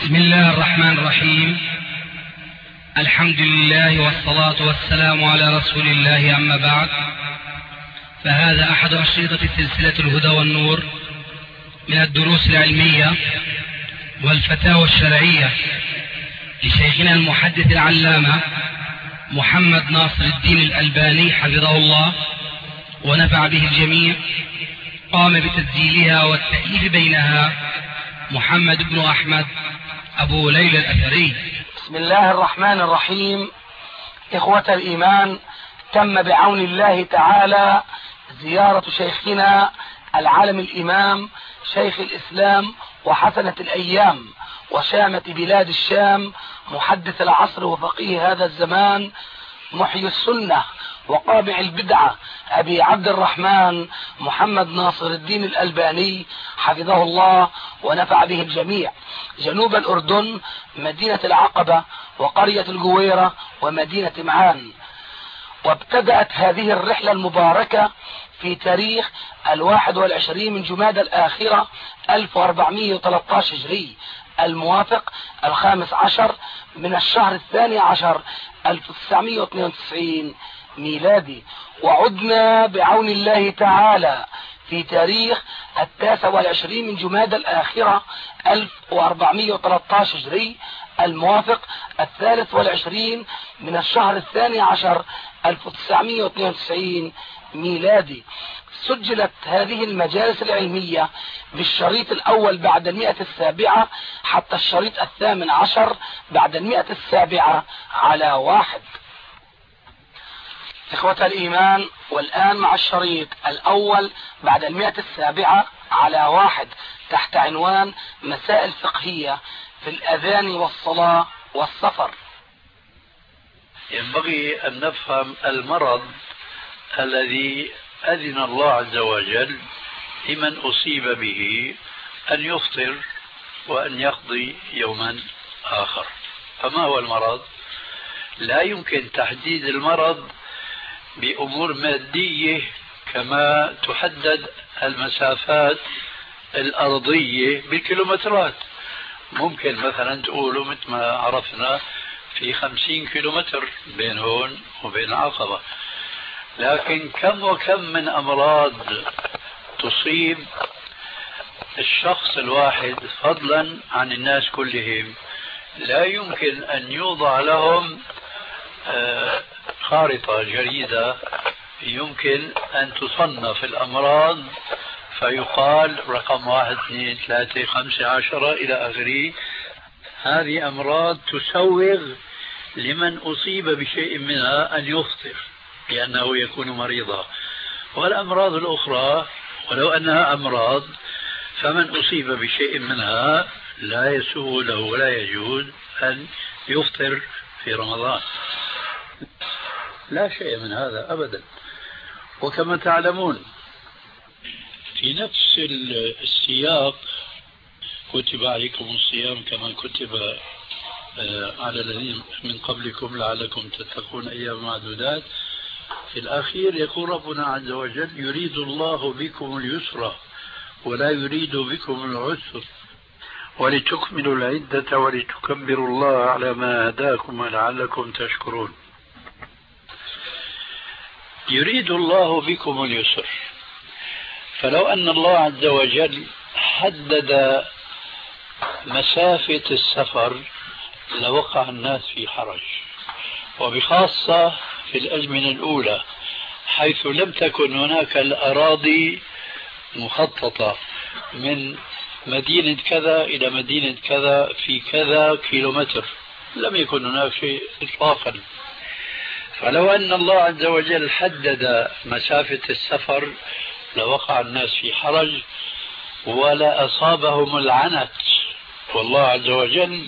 بسم الله الرحمن الرحيم. الحمد لله والصلاة والسلام على رسول الله، أما بعد، فهذا أحد أشرطة سلسلة الهدى والنور من الدروس العلمية والفتاوى الشرعية لشيخنا المحدث العلامة محمد ناصر الدين الألباني حفظه الله ونفع به الجميع. قام بتسجيلها والتأليف بينها محمد بن أحمد أبو ليلى الأثري. بسم الله الرحمن الرحيم. إخوة الإيمان، تم بعون الله تعالى زيارة شيخنا العالم الإمام شيخ الإسلام وحسنة الأيام وشامة بلاد الشام، محدث العصر وفقيه هذا الزمان، محيي السنة وقابع البدعة، أبي عبد الرحمن محمد ناصر الدين الألباني حفظه الله ونفع به الجميع، جنوب الأردن، مدينة العقبة وقرية الجويرة ومدينة معان. وابتدأت هذه الرحلة المباركة في تاريخ 21 من جمادى الآخرة 1413 هجري، الموافق 15 من الشهر 12 1992 ميلادي. وعدنا بعون الله تعالى في تاريخ 29 من جمادى الآخرة 1413 هجري، الموافق 23 من الشهر 12 1992 ميلادي. سجلت هذه المجالس العلمية بالشريط الأول بعد 107 حتى الشريط 18 بعد 107 على 1. إخوة الإيمان، والآن مع الشريط الأول بعد 107 على 1 تحت عنوان مسائل فقهية في الأذان والصلاة والسفر. ينبغي أن نفهم المرض الذي أذن الله عز وجل لمن أصيب به أن يفطر وأن يقضي يوما آخر. فما هو المرض؟ لا يمكن تحديد المرض بأمور مادية كما تحدد المسافات الأرضية بالكيلومترات. ممكن مثلا تقولوا مثل ما عرفنا في 50 كيلومتر بين هون وبين العقبة، لكن كم وكم من أمراض تصيب الشخص الواحد فضلا عن الناس كلهم، لا يمكن أن يوضع لهم خارطة جريدة يمكن أن تصنف الأمراض فيقال رقم 1 2 3 5 10 إلى آخره. هذه أمراض تسوغ لمن أصيب بشيء منها أن يفطر لأنه يكون مريضا، والأمراض الأخرى ولو أنها أمراض فمن أصيب بشيء منها لا يسوغ له ولا يجوز أن يفطر في رمضان. لا شيء من هذا أبدا. وكما تعلمون في نفس السياق كتب عليكم الصيام كما كتب على الذين من قبلكم لعلكم تتقون أيام معدودات. في الأخير يقول ربنا عز وجل يريد الله بكم اليسر ولا يريد بكم العسر ولتكملوا العدة ولتكبروا الله على ما هداكم ولعلكم تشكرون. يريد الله بكم اليسر، فلو أن الله عز وجل حدد مسافة السفر لوقع الناس في حرج، وبخاصة في الأزمنة الأولى حيث لم تكن هناك الأراضي مخططة من مدينة كذا إلى مدينة كذا في كذا كيلومتر، لم يكن هناك شيء إطلاقا. فلو أن الله عز وجل حدد مسافة السفر لوقع الناس في حرج ولا أصابهم العنت. والله عز وجل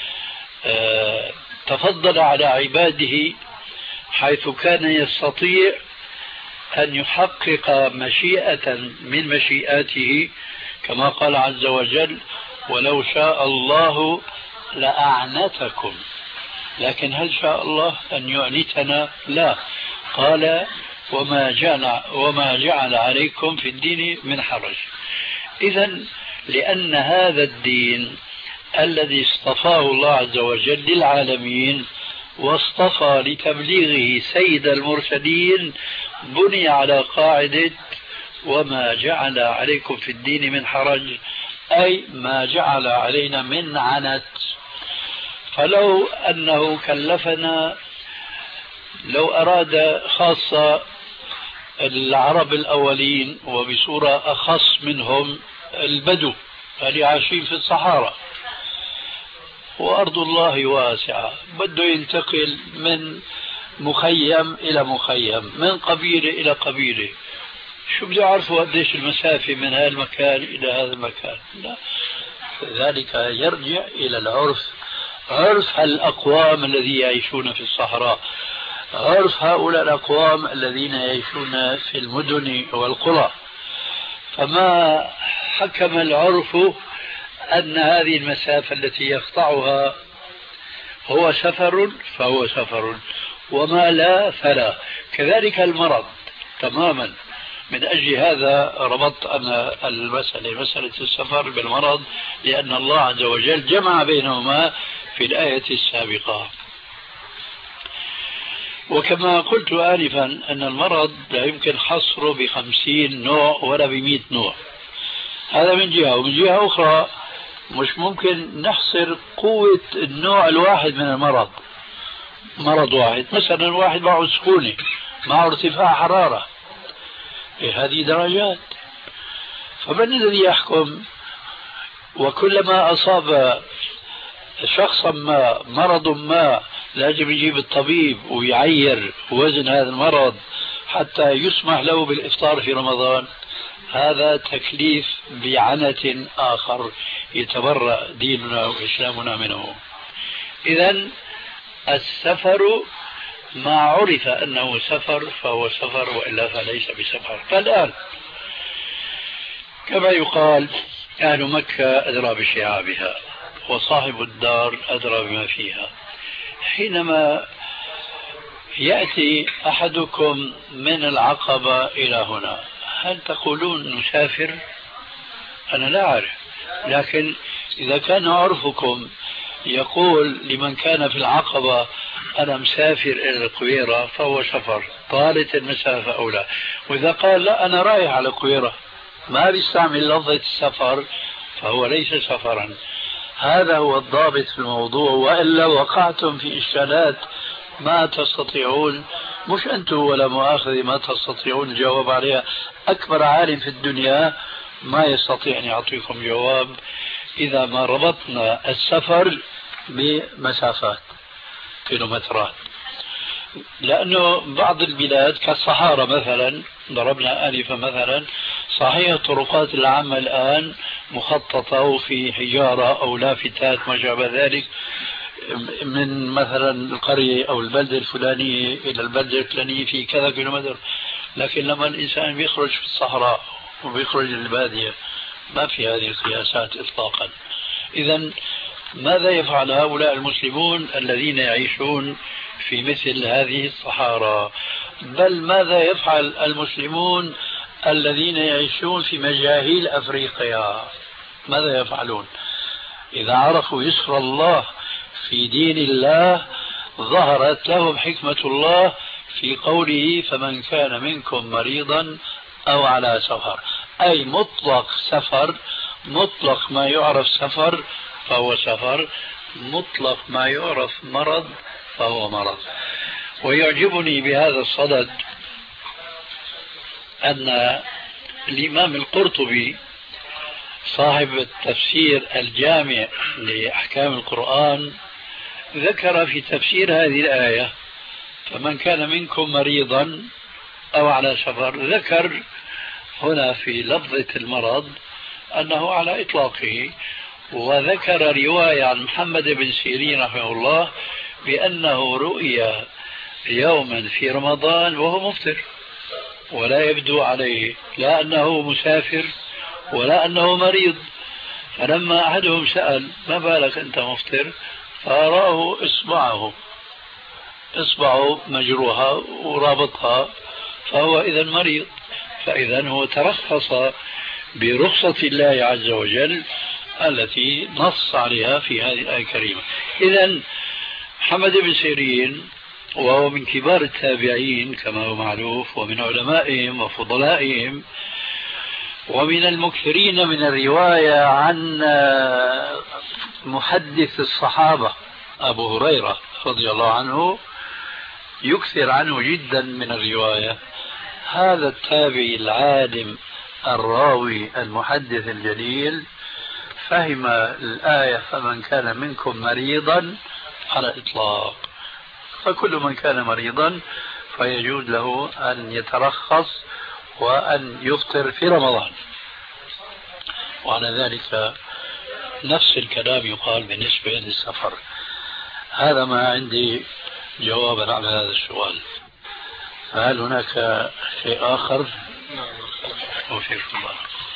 تفضل على عباده حيث كان يستطيع أن يحقق مشيئة من مشيئاته كما قال عز وجل ولو شاء الله لأعنتكم. لكن هل شاء الله أن يعنتنا؟ لا. قال وما جعل عليكم في الدين من حرج. إذن لأن هذا الدين الذي اصطفاه الله عز وجل للعالمين واصطفى لتبليغه سيد المرسلين بني على قاعدة وما جعل عليكم في الدين من حرج، أي ما جعل علينا من عنت. فلو أنه كلفنا، لو أراد خاصة العرب الأولين وبصورة أخص منهم البدو اللي عايشين في الصحراء وأرض الله واسعة، بده ينتقل من مخيم إلى مخيم، من قبيلة إلى قبيلة، شو بده يعرفوا قديش المسافة من هذا المكان إلى هذا المكان؟ لا، ذلك يرجع إلى العرف، عرف الأقوام الذين يعيشون في الصحراء، عرف هؤلاء الأقوام الذين يعيشون في المدن والقرى. فما حكم العرف أن هذه المسافة التي يقطعها هو سفر فهو سفر، وما لا فلا. كذلك المرض تماما. من أجل هذا ربطت أنا مسألة السفر بالمرض، لأن الله عز وجل جمع بينهما في الآية السابقة. وكما قلت آنفا أن المرض لا يمكن حصره ب50 نوع ولا ب100 نوع، هذا من جهة. ومن جهة أخرى مش ممكن نحصر قوة النوع الواحد من المرض. مرض واحد مثلا، واحد معه سخونة، معه ارتفاع حرارة، هذه درجات. فمن الذي يحكم؟ وكلما أصاب شخصا ما مرض ما لازم يجيب الطبيب ويعير وزن هذا المرض حتى يسمح له بالإفطار في رمضان. هذا تكليف بعنة آخر يتبرأ ديننا وإسلامنا منه. إذن السفر ما عرف أنه سفر فهو سفر، وإلا فليس بسفر. فالآن كما يقال أهل مكة أدرى بشعابها وصاحب الدار أدرى بما فيها. حينما يأتي أحدكم من العقبة إلى هنا، هل تقولون نسافر؟ أنا لا أعرف، لكن إذا كان عرفكم يقول لمن كان في العقبة أنا مسافر إلى القويرة فهو سفر، طالت المسافة أو لا. وإذا قال لا أنا رايح على القويرة، ما بيستعمل لفظة السفر، فهو ليس سفرا. هذا هو الضابط في الموضوع، وإلا وقعتم في إشكالات ما تستطيعون، مش أنتم ولا مؤاخذة، ما تستطيعون الجواب عليها. أكبر عالم في الدنيا ما يستطيع أن يعطيكم جواب إذا ما ربطنا السفر بمسافات كيلومترات. لأنه بعض البلاد كالصحارى مثلا، ضربنا آنفا مثلا، صحيح الطرقات العامة الآن مخططة وفي حجارة أو لافتات ما شابه ذلك، من مثلا القرية أو البلدة الفلانية إلى البلدة الفلانية في كذا كيلومتر، لكن لما الإنسان بيخرج في الصحراء وبيخرج للبادية ما في هذه القياسات إطلاقا. إذن ماذا يفعل هؤلاء المسلمون الذين يعيشون في مثل هذه الصحارى؟ بل ماذا يفعل المسلمون الذين يعيشون في مجاهيل أفريقيا؟ ماذا يفعلون؟ إذا عرفوا يسر الله في دين الله ظهرت لهم حكمة الله في قوله فمن كان منكم مريضا أو على سفر، أي مطلق سفر، مطلق ما يعرف سفر فهو سفر، مطلق ما يعرف مرض فهو مرض. ويعجبني بهذا الصدد أن الإمام القرطبي صاحب التفسير الجامع لأحكام القرآن ذكر في تفسير هذه الآية فمن كان منكم مريضا أو على سفر، ذكر هنا في لفظة المرض أنه على إطلاقه، وذكر رواية عن محمد بن سيرين رحمه الله بأنه رؤيا يوما في رمضان وهو مفطر ولا يبدو عليه لا أنه مسافر ولا أنه مريض. فلما أحدهم سأل ما بالك أنت مفطر، فأراه إصبعه مجروحة ورابطها، فهو إذا مريض. فإذا هو ترخص برخصة الله عز وجل التي نص عليها في هذه الآية الكريمة. إذن محمد بن سيرين وهو من كبار التابعين كما هو معروف، ومن علمائهم وفضلائهم، ومن المكثرين من الرواية عن محدث الصحابة أبو هريرة رضي الله عنه، يكثر عنه جدا من الرواية. هذا التابعي العالم الراوي المحدث الجليل فهم الآية فمن كان منكم مريضا على الإطلاق، فكل من كان مريضا فيجوز له أن يترخص وأن يفطر في رمضان. وعلى ذلك نفس الكلام يقال بالنسبة للسفر. هذا ما عندي جوابا على هذا السؤال. فهل هناك شيء آخر؟ وفيك الله.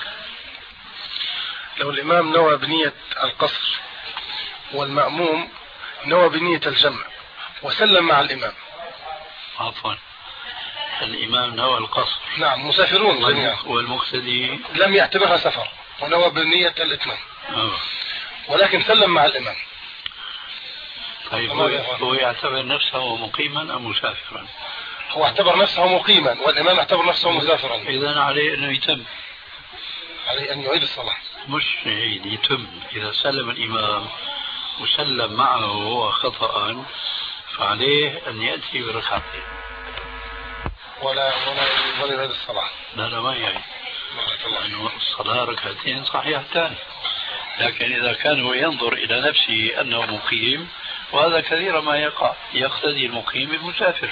لو الإمام نوى بنية القصر والمأموم نوى بنية الجمع وسلم مع الإمام. عفوا، الإمام نوى القصر. نعم، مسافرون جميعا. والمقتدي لم يعتبرها سفر ونوى بنية الإتمام. ولكن سلم مع الإمام. طيب هو يعتبر نفسه مقيما أم مسافرا؟ هو اعتبر نفسه مقيما والإمام اعتبر نفسه مسافرا. إذن عليه أنه يتم، عليه أن يعيد الصلاة. مش يعيد، يتم. إذا سلم الإمام وسلم معه هو خطأ فعليه أن يأتي بركعتين. ولا يعيد الصلاة. لا ما يعيد، لأنه الصلاة ركعتين صحيحتان. لكن إذا كان هو ينظر إلى نفسه أنه مقيم، وهذا كثيرا ما يقتدي المقيم بالمسافر.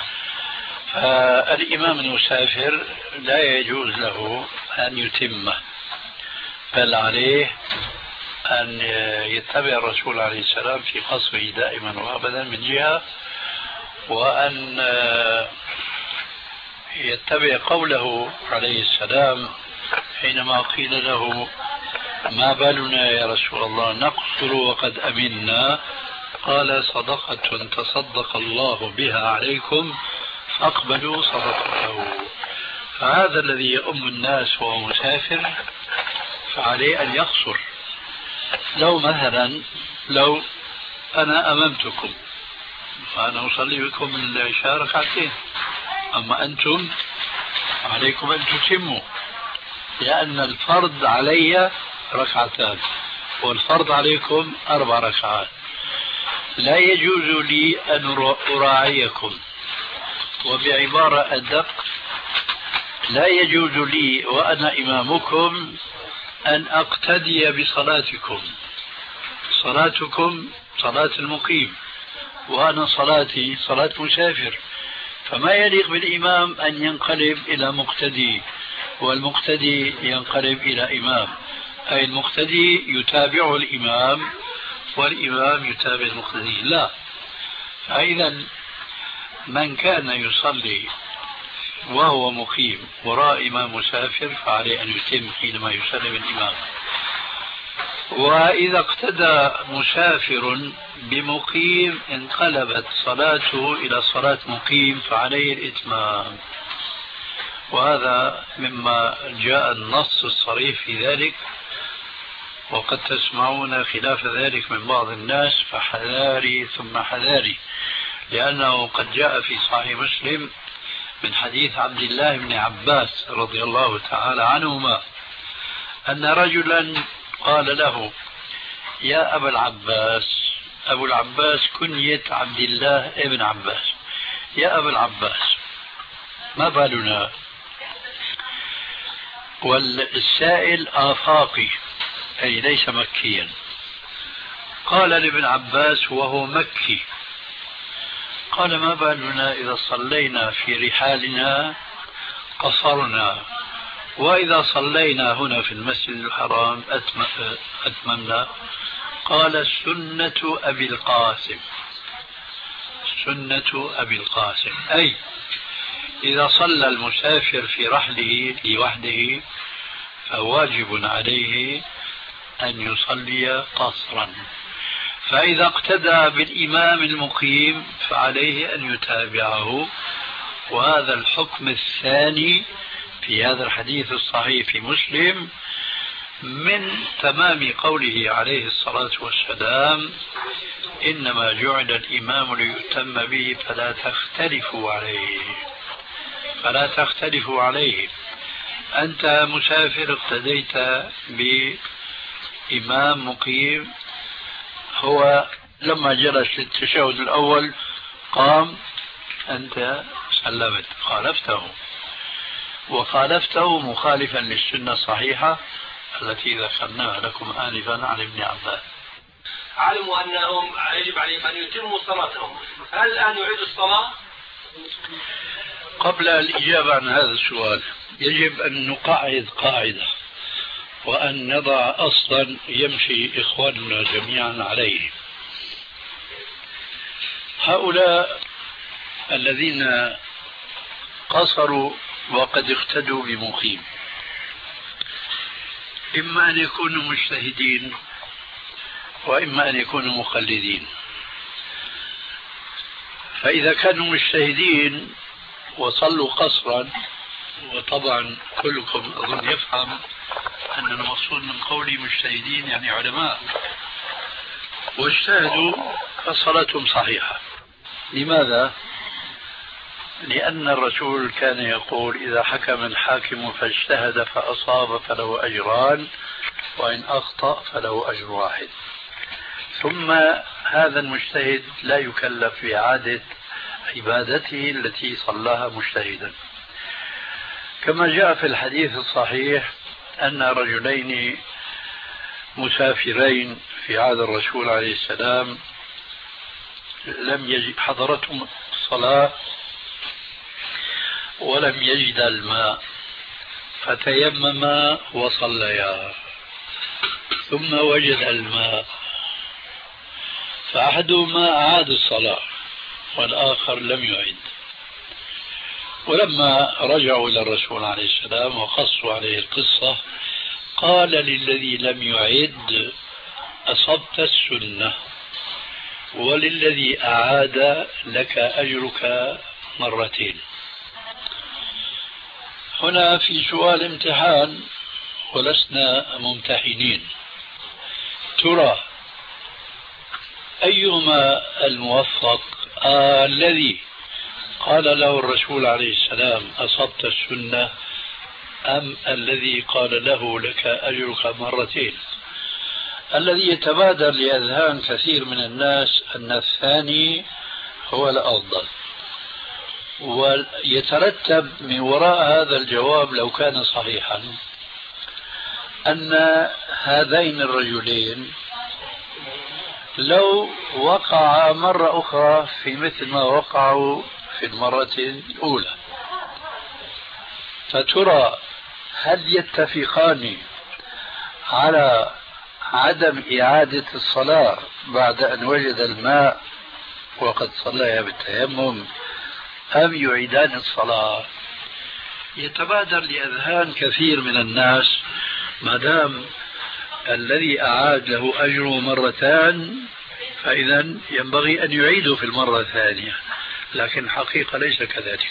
فالإمام المسافر لا يجوز له أن يتمه، بل عليه أن يتبع الرسول عليه السلام في قصره دائما وأبدا من جهة، وأن يتبع قوله عليه السلام حينما قيل له ما بالنا يا رسول الله نقصر وقد أمنا، قال صدقة تصدق الله بها عليكم فاقبلوا صدقته. فهذا الذي يؤم الناس وهو مسافر فعليه أن يقصر. لو مثلا لو أنا أممتكم فأنا أصلي بكم العشاء ركعتين، أما أنتم عليكم أن تتموا، لأن الفرض علي ركعتان والفرض عليكم 4 ركعات. لا يجوز لي أن أراعيكم، وبعبارة أدق لا يجوز لي وأنا إمامكم أن أقتدي بصلاتكم. صلاتكم صلاة المقيم وأنا صلاتي صلاة مسافر، فما يليق بالإمام أن ينقلب إلى مقتدي والمقتدي ينقلب إلى إمام، أي المقتدي يتابعه الإمام والإمام يتابع المقتدي. لا. فإذا من كان يصلي وهو مقيم وراء إمام مسافر فعليه أن يتم حينما يسلم الإمام. وإذا اقتدى مسافر بمقيم انقلبت صلاته إلى صلاة مقيم فعليه الإتمام. وهذا مما جاء النص الصريح في ذلك، وقد تسمعون خلاف ذلك من بعض الناس، فحذاري ثم حذاري، لأنه قد جاء في صحيح مسلم من حديث عبد الله بن عباس رضي الله تعالى عنهما أن رجلا قال له يا أبا العباس، أبو العباس كنية عبد الله ابن عباس، يا أبا العباس ما بالنا؟ والسائل آفاقي أي ليس مكيا. قال لابن عباس وهو مكي، قال ما بالنا إذا صلينا في رحالنا قصرنا، وإذا صلينا هنا في المسجد الحرام أتممنا؟ قال سنة أبي القاسم، سنة أبي القاسم، أي إذا صلى المسافر في رحله لوحده فواجب عليه أن يصلي قصرا، فإذا اقتدى بالإمام المقيم فعليه أن يتابعه. وهذا الحكم الثاني في هذا الحديث الصحيح في مسلم من تمام قوله عليه الصلاة والسلام: إنما جعل الإمام ليؤتم به فلا تختلفوا عليه. فلا تختلفوا عليه. أنت مسافر اقتديت بإمام مقيم، هو لما جلس للتشهد الأول قام، أنت سلمت، خالفته، وخالفته مخالفا للسنة الصحيحة التي ذكرناها لكم آنفا عن ابن عباس. علموا أنهم يجب عليهم أن يتموا صلاتهم، هل الآن يعيد الصلاة؟ قبل الإجابة عن هذا السؤال يجب أن نقعد قاعدة وأن نضع أصلا يمشي إخواننا جميعا عليه. هؤلاء الذين قصروا وقد اقتدوا بمقيم إما أن يكونوا مجتهدين وإما أن يكونوا مقلدين. فإذا كانوا مجتهدين وصلوا قصرا، وطبعا كلكم أظن يفهم أن المقصود من قولي مجتهدين يعني علماء، واجتهدوا فصلاتهم صحيحة. لماذا؟ لأن الرسول كان يقول: إذا حكم الحاكم فاجتهد فأصاب فله أجران، وإن أخطأ فله أجر واحد. ثم هذا المجتهد لا يكلف بإعادة عبادته التي صلاها مجتهدا. كما جاء في الحديث الصحيح أن رجلين مسافرين في عهد الرسول عليه السلام حضرتهم الصلاة ولم يجد الماء فتيمما وصليا، ثم وجد الماء، فأحدهما أعاد الصلاة والآخر لم يعد. ولما رجعوا إلى الرسول عليه السلام وقصوا عليه القصة قال للذي لم يعد: أصبت السنة، وللذي أعاد لك أجرك مرتين. هنا في سؤال امتحان ولسنا ممتحنين، ترى أيهما الموفق؟ الذي قال له الرسول عليه السلام أصبت السنة، أم الذي قال له لك أجرك مرتين؟ الذي يتبادر لأذهان كثير من الناس أن الثاني هو الأفضل، ويترتب من وراء هذا الجواب لو كان صحيحا أن هذين الرجلين لو وقعا مرة أخرى في مثل ما وقعوا في المرة الأولى، فترى هل يتفقان على عدم إعادة الصلاة بعد أن وجد الماء وقد صلى بالتيمم، أم يعيدان الصلاة؟ يتبادر لأذهان كثير من الناس ما دام الذي أعاد له أجره مرتان فإذا ينبغي أن يعيده في المرة الثانية، لكن الحقيقة ليس كذلك.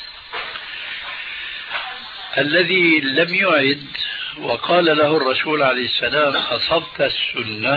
الذي لم يعد وقال له الرسول عليه السلام أصبت السنة،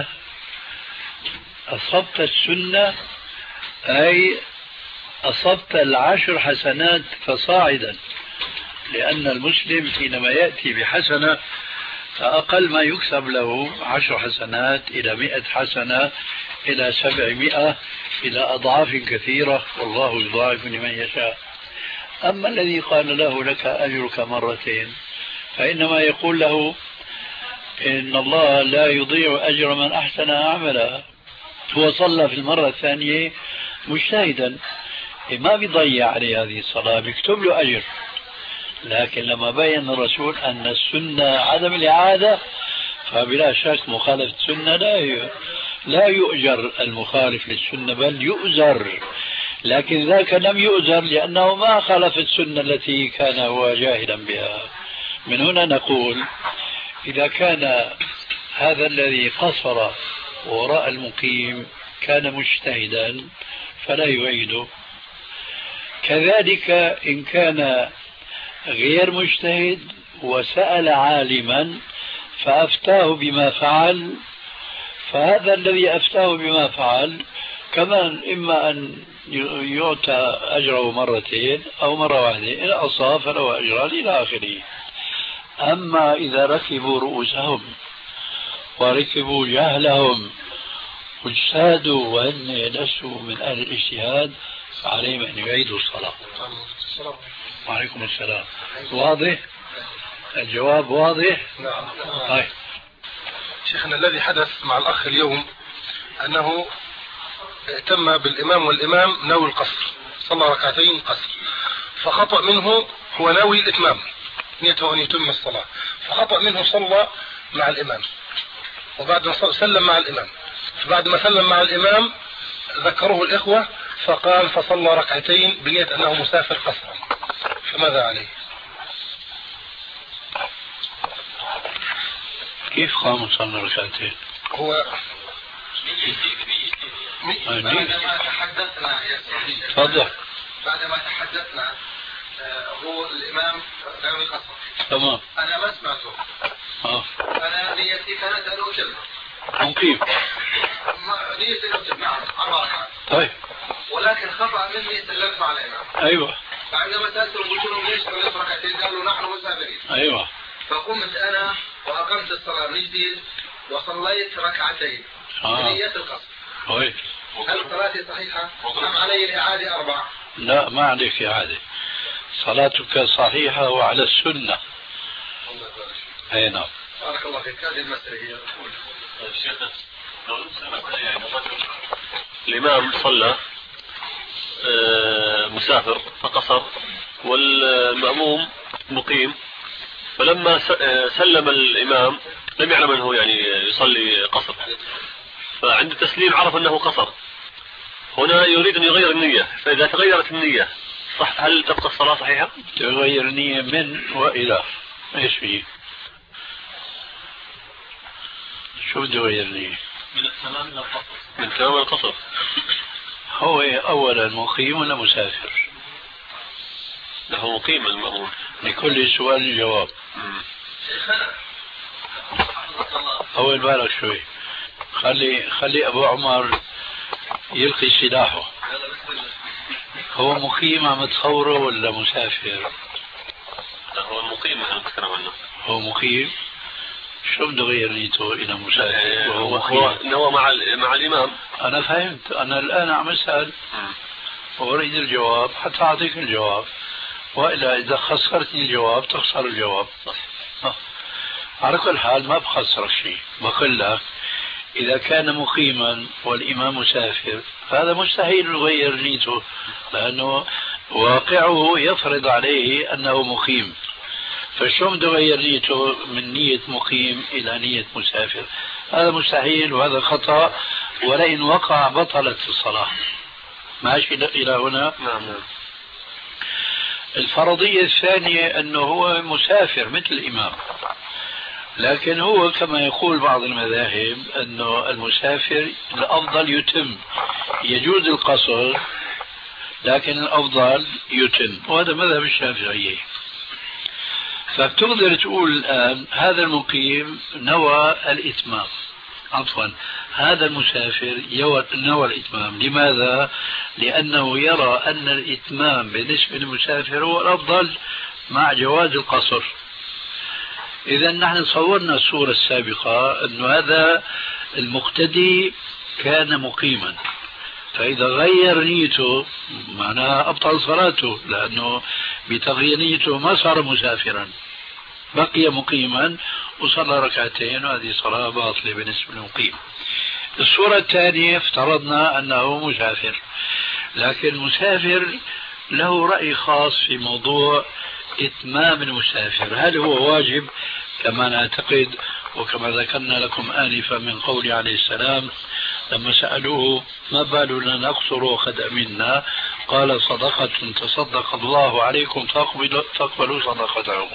أصبت السنة أي أصبت 10 حسنات فصاعدا، لأن المسلم حينما يأتي بحسنة فأقل ما يكسب له 10 حسنات إلى 100 حسنة إلى 700 إلى أضعاف كثيرة، والله يضاعف لمن يشاء. أما الذي قال له لك أجرك مرتين فإنما يقول له إن الله لا يضيع أجر من أحسن عملا. هو صلى في المرة الثانية مجتهدا، ما بيضيع عليه هذه الصلاة، بيكتب له أجر. لكن لما بين الرسول أن السنة عدم الإعادة فبلا شك مخالفة السنة لا يؤجر المخالف للسنة بل يؤزر، لكن ذاك لم يؤزر لأنه ما خالف السنة التي كان هو جاهلا بها. من هنا نقول إذا كان هذا الذي قصر وراء المقيم كان مجتهدا فلا يعيده، كذلك إن كان غير مجتهد وسأل عالما فأفتاه بما فعل، فهذا الذي أفتاه بما فعل كمان إما أن يعطى أجره مرتين أو مرة واحدة، إن أصاب فله أجران إلى آخره. أما إذا ركبوا رؤوسهم وركبوا جهلهم واجتهدوا وأن لسوا من أهل الاجتهاد فعليهم أن يعيدوا الصلاة. وعليكم السلام. واضح؟ الجواب واضح؟ نعم. طيب. شيخنا، الذي حدث مع الأخ اليوم أنه اهتم بالإمام والإمام ناوي القصر، صلى ركعتين قصر، فخطأ منه، هو ناوي الإتمام، نيته أن يتم الصلاة، فخطأ منه صلى مع الإمام، وبعد ما سلم مع الإمام، فبعد ما سلم مع الإمام ذكره الإخوة فقام فصلى ركعتين بنية أنه مسافر قصرا، فماذا عليه؟ كيف قام وصلى ركعتين؟ هو بعدما تحدثنا يا سيدي، تفضل. بعدما تحدثنا هو الإمام ناوي قصر، تمام، أنا ما سمعته. أنا نيتي كانت أن أتم مقيم، نيتي أن أتم، نعم 4 ركعات. طيب، ولكن خطأ مني سلمت مع الإمام. أيوة. فعندما سألتهم قلت لهم ليش صليت ركعتين؟ قالوا نحن مسافرين. أيوة. فقمت أنا وأقمت الصلاة من جديد وصليت ركعتين بنية القصر. طيب. هل صلاتي صحيحة أم علي الإعادة 4؟ لا، ما عليك إعادة، صلاتك صحيحة وعلى السنة. أي نعم. بارك الله فيك. هذه المسألة هي. شيخنا، الإمام صلى مسافر فقصر والمأموم مقيم، فلما سلم الإمام لم يعلم أنه يعني يصلي قصر، فعند التسليم عرف أنه قصر، هنا يريد أن يغير النية، فإذا تغيرت النية صح، هل تبقى الصلاة صحيحة؟ تغير نية من وإلى، إيش فيه؟ شو بده يغير نية؟ من التمام إلى القصر. من تمام إلى القصر. هو أولا مقيم ولا مسافر؟ له مقيم المأمون. لكل سؤال جواب. أول بالك شوي، خلي أبو عمر يلقي سلاحه. هو مقيم عم تصوره ولا مسافر؟ هو المقيم اللي نتكلم عنه. هو مقيم. شو بده يغير نيته إلى مسافر وهو مقيم؟ هو مع الإمام. أنا فهمت، أنا الآن عم أسأل وأريد الجواب حتى أعطيك الجواب، وإلا إذا خسرتني الجواب تخسر الجواب. على كل حال ما بخسرك شيء، بقول لك إذا كان مقيما والإمام مسافر فهذا مستحيل يغير نيته، لأنه واقعه يفرض عليه أنه مقيم، فشو بده يغير نيته من نية مقيم إلى نية مسافر؟ هذا مستحيل وهذا خطأ، ولئن وقع بطلت الصلاة. ماشي إلى هنا؟ نعم. الفرضية الثانية أنه هو مسافر مثل الإمام، لكن هو كما يقول بعض المذاهب أنه المسافر الأفضل يتم، يجوز القصر لكن الأفضل يتم، وهذا مذهب الشافعية. فبتقدر تقول الآن هذا المقيم نوى الإتمام، عفوا هذا المسافر نوى الإتمام. لماذا؟ لأنه يرى أن الإتمام بالنسبة للمسافر هو الأفضل مع جواز القصر. إذا نحن صورنا الصورة السابقة أن هذا المقتدي كان مقيما، فإذا غير نيته معناها أبطل صلاته، لأنه بتغيير نيته ما صار مسافرا، بقي مقيما وصلى ركعتين، وهذه صلاة باطلة بالنسبة للمقيم. الصورة الثانية افترضنا أنه مسافر، لكن المسافر له رأي خاص في موضوع إتمام المسافر، هل هو واجب كما نعتقد وكما ذكرنا لكم آنفا من قول عليه السلام لما سألوه ما بالنا نقصر وقد أمنا، قال صدقة تصدق الله عليكم تقبلوا صدقته.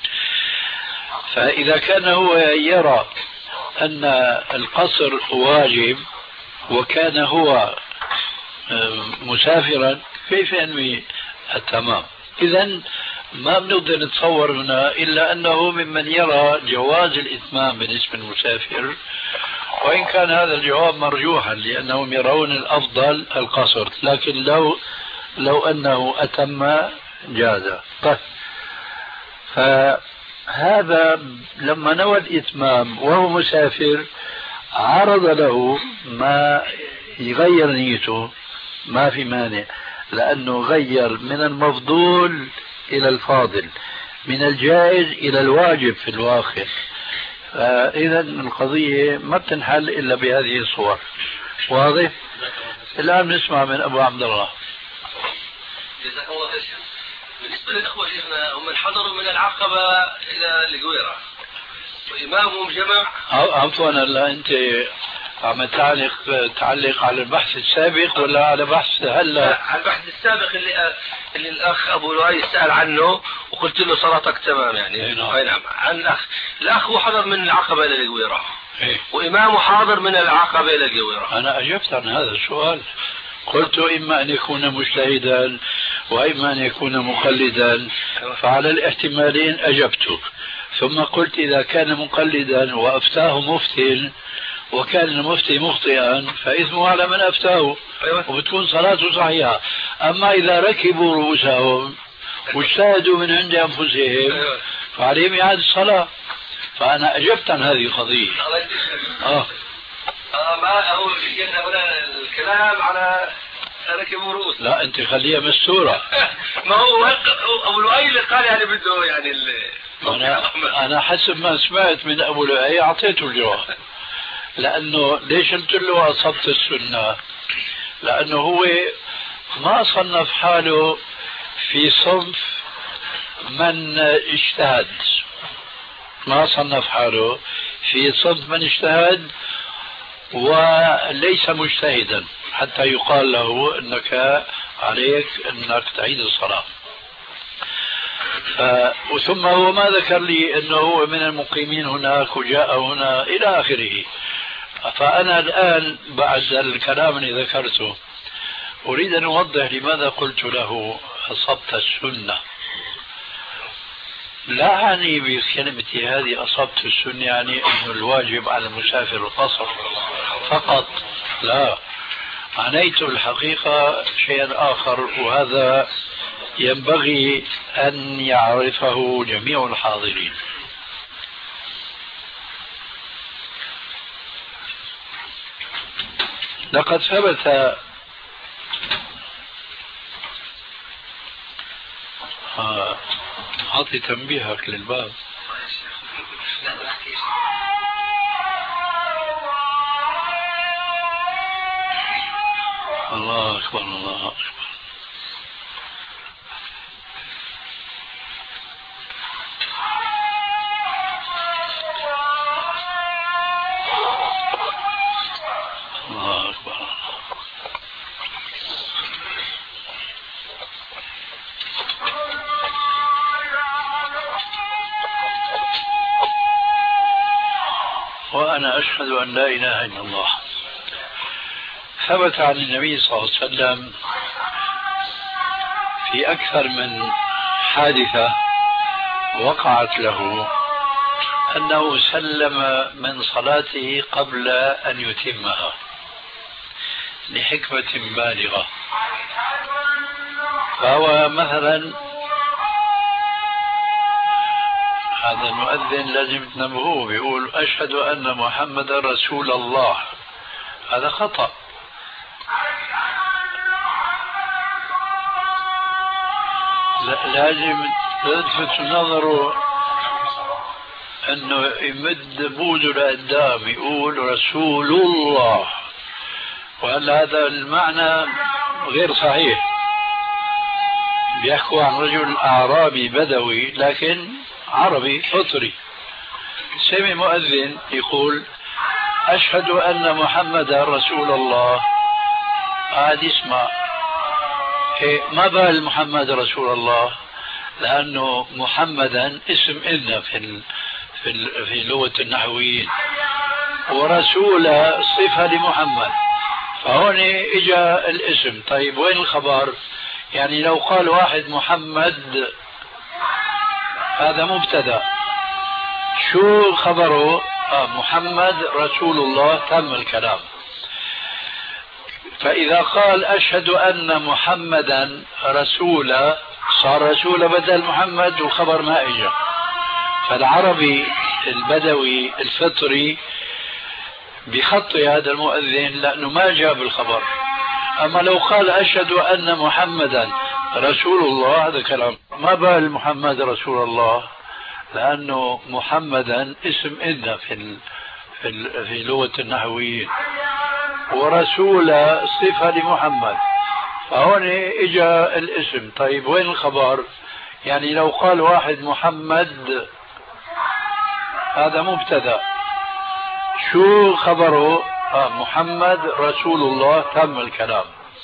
فإذا كان هو يرى أن القصر واجب وكان هو مسافرا كيف ينوي التمام؟ إذن ما بنقدر نتصور هنا إلا أنه ممن يرى جواز الإتمام بالنسبة للمسافر، وإن كان هذا الجواب مرجوحا لأنهم يرون الأفضل القصر، لكن لو أنه أتم جاز. طيب، فهذا لما نوى الإتمام وهو مسافر عرض له ما يغير نيته، ما في مانع، لأنه غير من المفضول إلى الفاضل، من الجائز إلى الواجب في الواقع. إذا القضية ما بتنحل إلا بهذه الصور. واضح؟ الآن نسمع من أبو عبد الله. جزاك الله خير. بالنسبة للأخوة شيخنا، هم حضروا من العقبة إلى القويرة وإمامهم جمع. عفوا، هلا أنت عم تعلق على البحث السابق ولا على بحث هلا؟ على البحث السابق اللي الأخ أبو لؤي سأل عنه وقلت له صلاتك تمام يعني. نعم. عن الأخ هو حضر من العقبة إلى القويرة وإمامه حاضر من العقبة إلى القويرة. أنا أجبت عن هذا السؤال، قلت إما أن يكون مجتهدا وإما أن يكون مقلدا، فعلى الاحتمالين أجبت. ثم قلت إذا كان مقلدا وأفتاه مفتٍ وكان المفتي مخطئا فإثمه على من أفتاه، وبتكون صلاته صحيحة. أما إذا ركبوا رؤوسهم واجتهدوا من عند أنفسهم فعليهم إعادة الصلاة. فأنا أجبت عن هذه القضية. ما هو هنا الكلام على ركبوا رؤوس. لا، أنت خليها مستورة. ما هو أبو لؤي اللي قال يعني بده يعني أنا حسب ما سمعت من أبو لؤي أعطيته الجواب. لأنه ليش قلت له أصبت السنة؟ لأنه هو ما صنف حاله في صنف من اجتهد، ما صنف حاله في صنف من اجتهد وليس مجتهدا حتى يقال له أنك عليك أنك تعيد الصلاة. ثم هو ما ذكر لي أنه هو من المقيمين هناك وجاء هنا إلى آخره. فأنا الآن بعد الكلام اللي ذكرته أريد أن أوضح لماذا قلت له أصبت السنة. لا أعني بكلمتي هذه أصبت السنة يعني أنه الواجب على المسافر القصر فقط، لا، عنيت الحقيقة شيئا آخر، وهذا ينبغي أن يعرفه جميع الحاضرين. لقد ثبت أعطي تنبيهك للباب. الله أكبر، الله أكبر. الله أكبر. وأنا أشهد أن لا إله إلا الله. ثبت عن النبي صلى الله عليه وسلم في أكثر من حادثة وقعت له أنه سلم من صلاته قبل أن يتمها لحكمة بالغة. فهو مثلا هذا المؤذن لازم تنبهوه، بيقول أشهد أن محمد رسول الله، هذا خطأ. لازم تلفت نظره أنه يمد بوده لقدام يقول رسول الله، وهذا المعنى غير صحيح. بيحكوا عن رجل أعرابي بدوي لكن عربي فطري، سمع مؤذن يقول أشهد أن محمد رسول الله، قاعد يسمع. ما بال محمد رسول الله؟ لأنه محمدا اسم إلنا في لغة النحويين، ورسول صفة لمحمد، فهون إجا الاسم. طيب وين الخبر؟ يعني لو قال واحد محمد هذا مبتدأ. شو خبره؟ محمد رسول الله، تم الكلام. فإذا قال أشهد أن محمدا رسولا، صار رسول بدل محمد والخبر ما إجا. فالعربي البدوي الفطري بخطي هذا المؤذن لأنه ما جاب الخبر. أما لو قال أشهد أن محمدا رسول الله، هذا كلام. ما بال محمد رسول الله، لأنه محمدا اسم إن في لغة النحويين، ورسول صفة لمحمد، فهون إجا الاسم. طيب وين الخبر؟ يعني لو قال واحد محمد، هذا مبتدأ. شو خبره؟ محمد رسول الله، تم الكلام.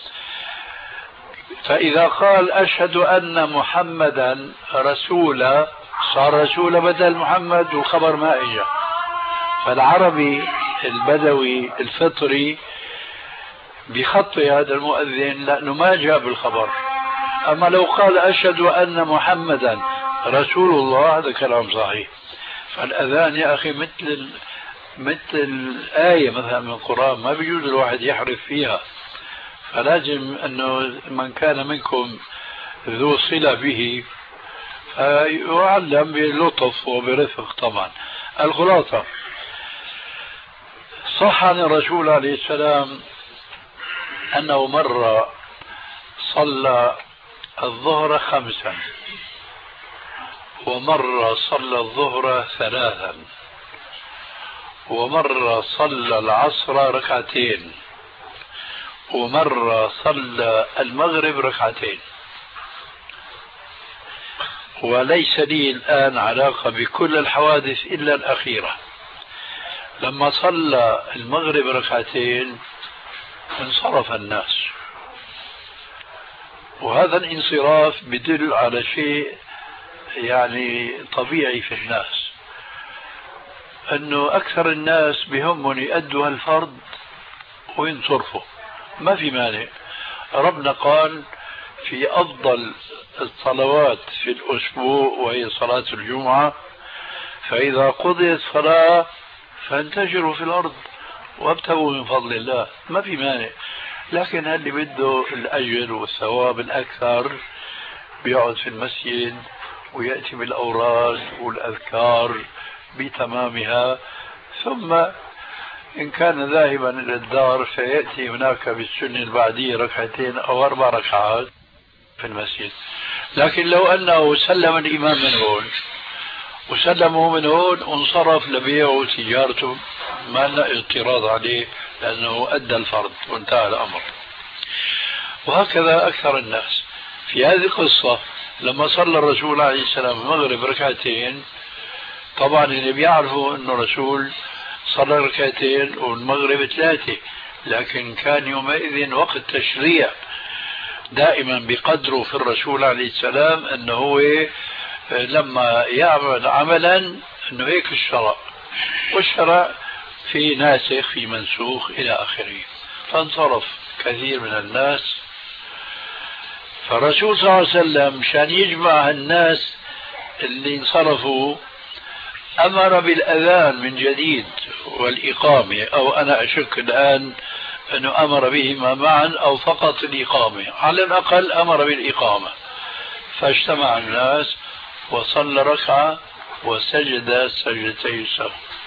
فإذا قال أشهد أن محمدا رسولا، صار رسول بدل محمد والخبر ما إجا. فالعربي البدوي الفطري بخطي هذا المؤذن لأنه ما جاب الخبر. أما لو قال أشهد أن محمدا رسول الله، هذا كلام صحيح. فالأذان يا أخي مثل الآية مثلا من القرآن، ما بيجوز الواحد يحرف فيها. فلازم أنه من كان منكم ذو صلة به يعلم بلطف وبرفق. طبعا الخلاصة، صح عن الرسول عليه السلام أنه مرة صلى الظهر 5، ومرة صلى الظهر 3، ومرة صلى العصر 2، ومرة صلى المغرب 2. وليس لي الآن علاقة بكل الحوادث إلا الأخيرة. لما صلى المغرب 2 انصرف الناس، وهذا الانصراف بدل على شيء يعني طبيعي في الناس، أنه أكثر الناس بهمهم يؤدوا الفرض وينصرفوا، ما في مانع. ربنا قال في أفضل الصلوات في الأسبوع وهي صلاة الجمعة، فإذا قضيت الصلاة فانتشروا في الأرض وابتغوا من فضل الله، ما في مانع. لكن اللي بده الأجر والثواب الأكثر بيقعد في المسجد ويأتي بالأوراد والأذكار بتمامها، ثم إن كان ذاهبا إلى الدار فيأتي هناك بالسنة البعدية 2 أو 4 ركعات في المسجد. لكن لو أنه سلم الإمام من هون وسلمه من هون وانصرف لبيعه وتجارته، ما لنا اعتراض عليه لأنه أدى الفرض وانتهى الأمر. وهكذا أكثر الناس. في هذه القصة لما صلى الرسول عليه السلام المغرب 2، طبعا اللي بيعرفوا أنه الرسول صلى 2 والمغرب 3، لكن كان يومئذ وقت تشريع دائما بقدره في الرسول عليه السلام، أنه هو لما يعمل عملا أنه هيك الشرع، والشرع في ناسخ في منسوخ إلى آخره. فانصرف كثير من الناس. فالرسول صلى الله عليه وسلم مشان يجمع الناس اللي انصرفوا أمر بالأذان من جديد والإقامة، أو أنا أشك الآن أنه أمر بهما معا أو فقط الإقامة، على الأقل أمر بالإقامة. فاجتمع الناس وصلى ركعة وسجد سجدتي السهو.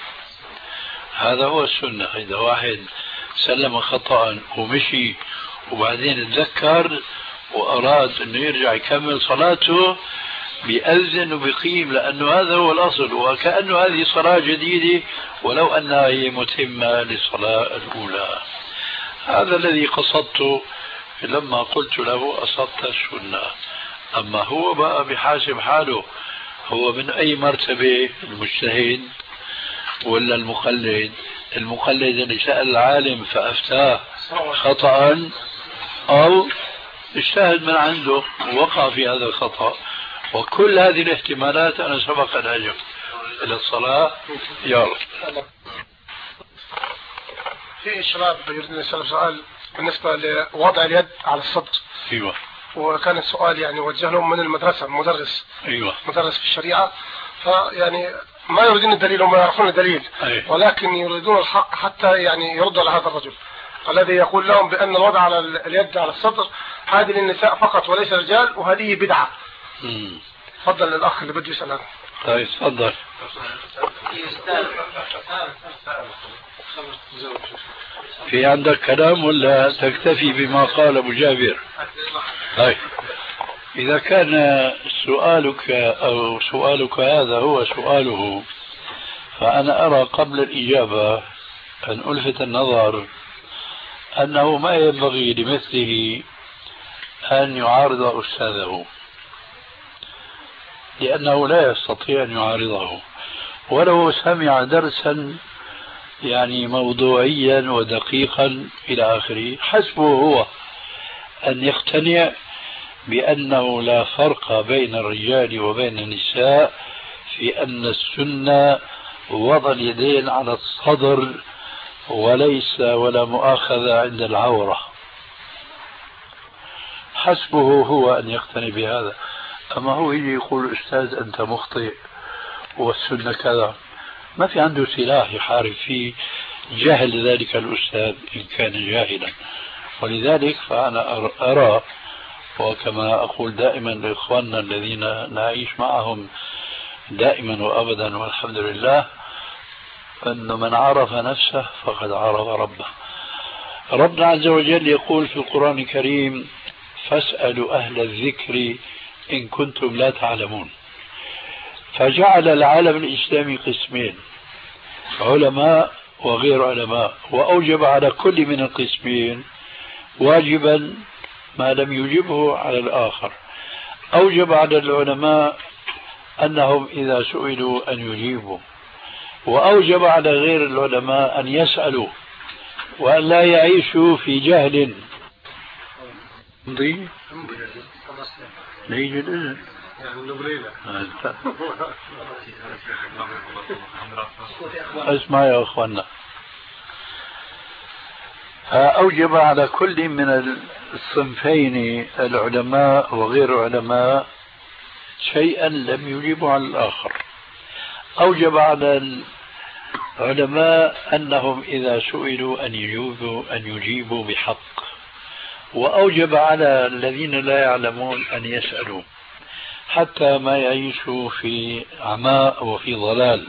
هذا هو السنة. إذا واحد سلم خطأ ومشي وبعدين تذكر وأراد أنه يرجع يكمل صلاته بيأذن وبيقيم، لأنه هذا هو الأصل، وكأنه هذه صلاة جديدة ولو أنها هي متمة للصلاة الأولى. هذا الذي قصدته لما قلت له أصبت السنة. أما هو بقى بحاسب حاله، هو من أي مرتبة، المجتهد ولا المقلد؟ المقلد اللي سأل العالم فأفتاه خطأ، أو اجتهد من عنده ووقع في هذا الخطأ. وكل هذه الاحتمالات أنا سبق أن أجب إلى الصلاة. يا رب. في شباب يريدون يسألوا سؤال بالنسبة لوضع اليد على الصدر. أيوة. وكان السؤال يعني وجه لهم من المدرسة مدرس. أيوة. مدرس في الشريعة، فيعني ما يريدون الدليل وما يعرفون الدليل. أيوة. ولكن يريدون الحق حتى يعني يرد على هذا الرجل الذي يقول لهم بأن الوضع على اليد على الصدر هذه للنساء فقط وليس الرجال، وهذه بدعة. تفضل الأخ اللي بده يسأل هذا. طيب تفضل. في عندك كلام ولا تكتفي بما قال أبو جابر؟ طيب إذا كان سؤالك أو سؤالك هذا هو سؤاله، فأنا أرى قبل الإجابة أن ألفت النظر أنه ما ينبغي لمثله أن يعارض أستاذه، لأنه لا يستطيع أن يعارضه، ولو سمع درسا يعني موضوعيا ودقيقا إلى آخره، حسبه هو أن يقتنع بأنه لا فرق بين الرجال وبين النساء في أن السنة وضع اليدين على الصدر وليس ولا مؤاخذة عند العورة. حسبه هو أن يقتنع بهذا. أما هو يجي يقول أستاذ أنت مخطئ والسنة كذا، ما في عنده سلاح يحارب فيه جهل ذلك الأستاذ إن كان جاهلا. ولذلك فأنا أرى، وكما أقول دائما لإخواننا الذين نعيش معهم دائما وأبدا والحمد لله، أن من عرف نفسه فقد عرف ربه. ربنا عز وجل يقول في القرآن الكريم: فاسألوا أهل الذكر إن كنتم لا تعلمون. فجعل العالم الإسلامي قسمين: علماء وغير علماء، وأوجب على كل من القسمين واجبا ما لم يجبه على الآخر. أوجب على العلماء أنهم إذا سئلوا أن يجيبوا، وأوجب على غير العلماء أن يسألوا وأن لا يعيشوا في جهل. ليجي الإذن اسمع يا أخوانا. فأوجب على كل من الصنفين العلماء وغير علماء شيئا لم يجيبه على الآخر. أوجب على العلماء أنهم إذا سئلوا أن يجيبوا بحق، وأوجب على الذين لا يعلمون أن يسألوا حتى ما يعيشوا في عماء وفي ضلال.